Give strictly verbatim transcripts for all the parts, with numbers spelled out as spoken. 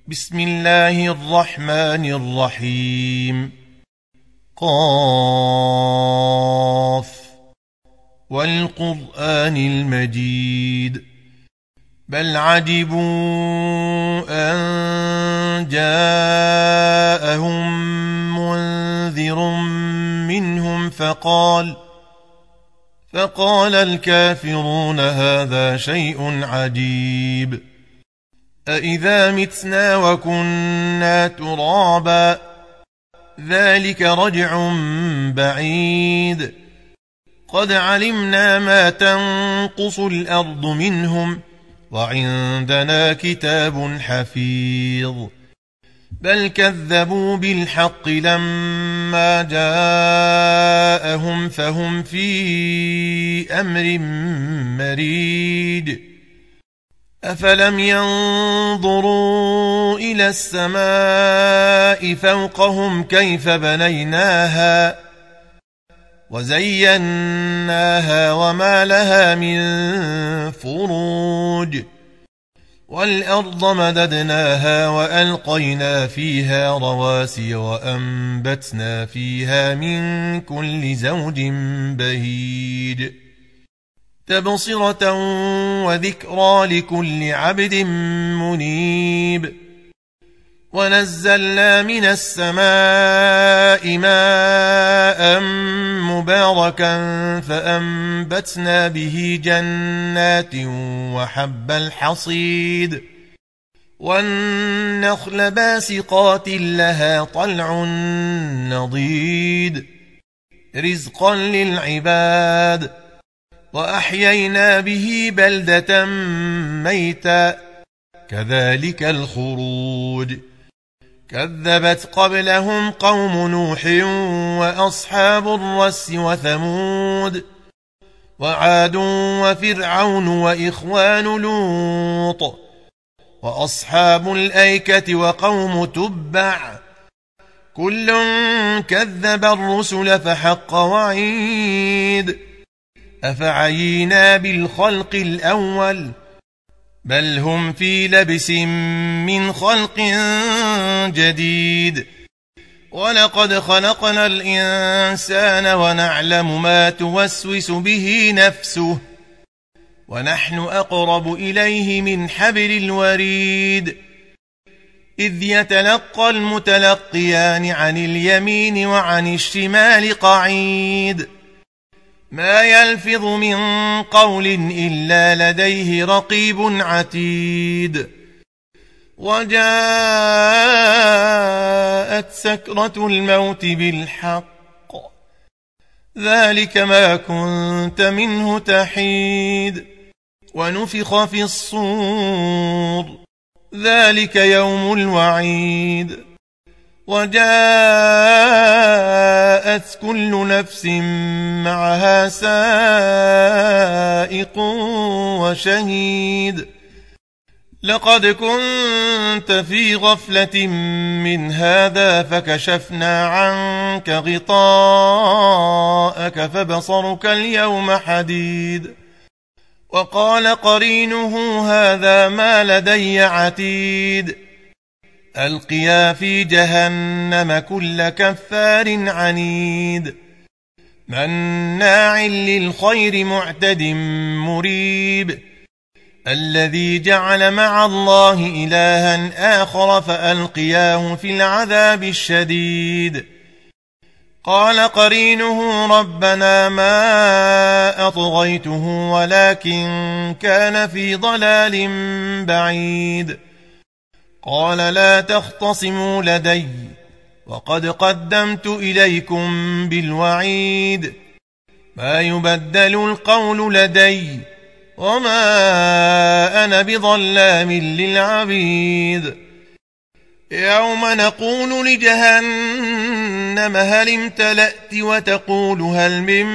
بسم الله الرحمن الرحيم. قاف والقرآن المجيد بل عجبوا أن جاءهم منذر منهم فقال فقال الكافرون هذا شيء عجيب أإذا متنا وكنا ترابا ذلك رجع بعيد قد علمنا ما تنقص الأرض منهم وعندنا كتاب حفيظ بل كذبوا بالحق لما جاءهم فهم في أمر مريج أفلم ينظروا إلى السماء فوقهم كيف بنيناها وزيناها وما لها من فروج والأرض مددناها وألقينا فيها رواسي وأنبتنا فيها من كل زوج بهيج تبصرة وذكرى لكل عبد منيب ونزلنا من السماء ماء مباركا فأنبتنا به جنات وحب الحصيد والنخل باسقات لها طلع نضيد رزقا للعباد وأحيينا به بلدة ميتا كذلك الخروج كذبت قبلهم قوم نوح وأصحاب الرس وثمود وعاد وفرعون وإخوان لوط وأصحاب الأيكة وقوم تبع كل كذب الرسل فحق وعيد أفعينا بالخلق الأول بل هم في لبس من خلق جديد ولقد خلقنا الإنسان ونعلم ما توسوس به نفسه ونحن أقرب إليه من حبل الوريد إذ يتلقى المتلقيان عن اليمين وعن الشمال قعيد ما يلفظ من قول إلا لديه رقيب عتيد وجاءت سكرة الموت بالحق ذلك ما كنت منه تحيد ونفخ في الصور ذلك يوم الوعيد وجاءت كل نفس معها سائق وشهيد لقد كنت في غفلة من هذا فكشفنا عنك غطاءك فبصرك اليوم حديد وقال قرينه هذا ما لدي عتيد ألقيا في جهنم كل كفار عنيد مناع للخير معتد مريب الذي جعل مع الله إلها آخر فألقياه في العذاب الشديد قال قرينه ربنا ما أطغيته ولكن كان في ضلال بعيد قال لا تختصموا لدي وقد قدمت إليكم بالوعيد ما يبدل القول لدي وما أنا بظلام للعبيد يوم نقول لجهنم هل امتلأت وتقول هل من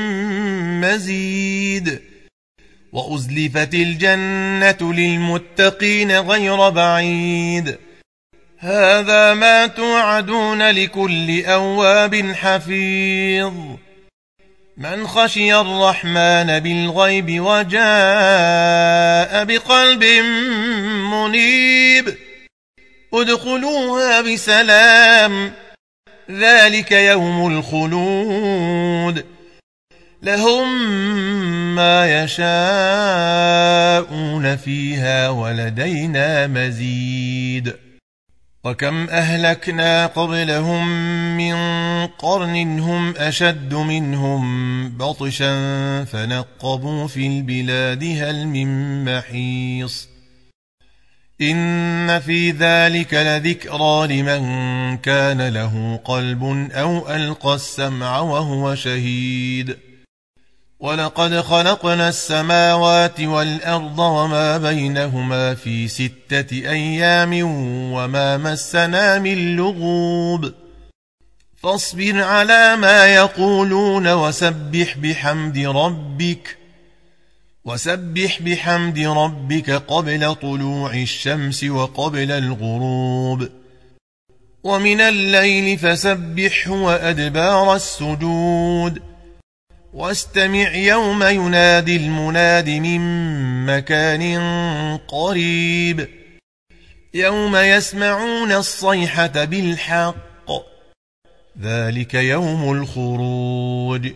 مزيد وأزلفت الجنة للمتقين غير بعيد هذا ما توعدون لكل أواب حفيظ من خشي الرحمن بالغيب وجاء بقلب منيب ادخلوها بسلام ذلك يوم الخلود لهم ما يشاءون فيها ولدينا مزيد وكم أهلكنا قبلهم من قرن هم أشد منهم بطشا فنقبوا في البلاد هل من محيص إن في ذلك لذكرى لمن كان له قلب أو ألقى السمع وهو شهيد ولقد خلقنا السماوات والأرض وما بينهما في ستة أيام وما مسنا من لغوب فاصبر على ما يقولون وسبح بحمد ربك وسبح بحمد ربك قبل طلوع الشمس وقبل الغروب ومن الليل فسبحه وأدبار السجود واستمع يوم ينادي المناد من مكان قريب يوم يسمعون الصيحة بالحق ذلك يوم الخروج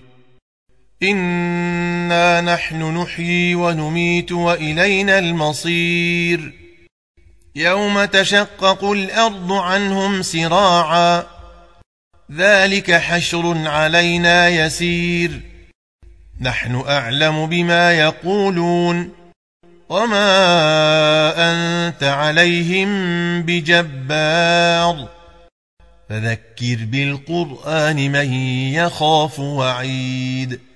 إنا نحن نحيي ونميت وإلينا المصير يوم تشقق الأرض عنهم سراعا ذلك حشر علينا يسير نحن أعلم بما يقولون وما أنت عليهم بجبار فذكر بالقرآن من يخاف وعيد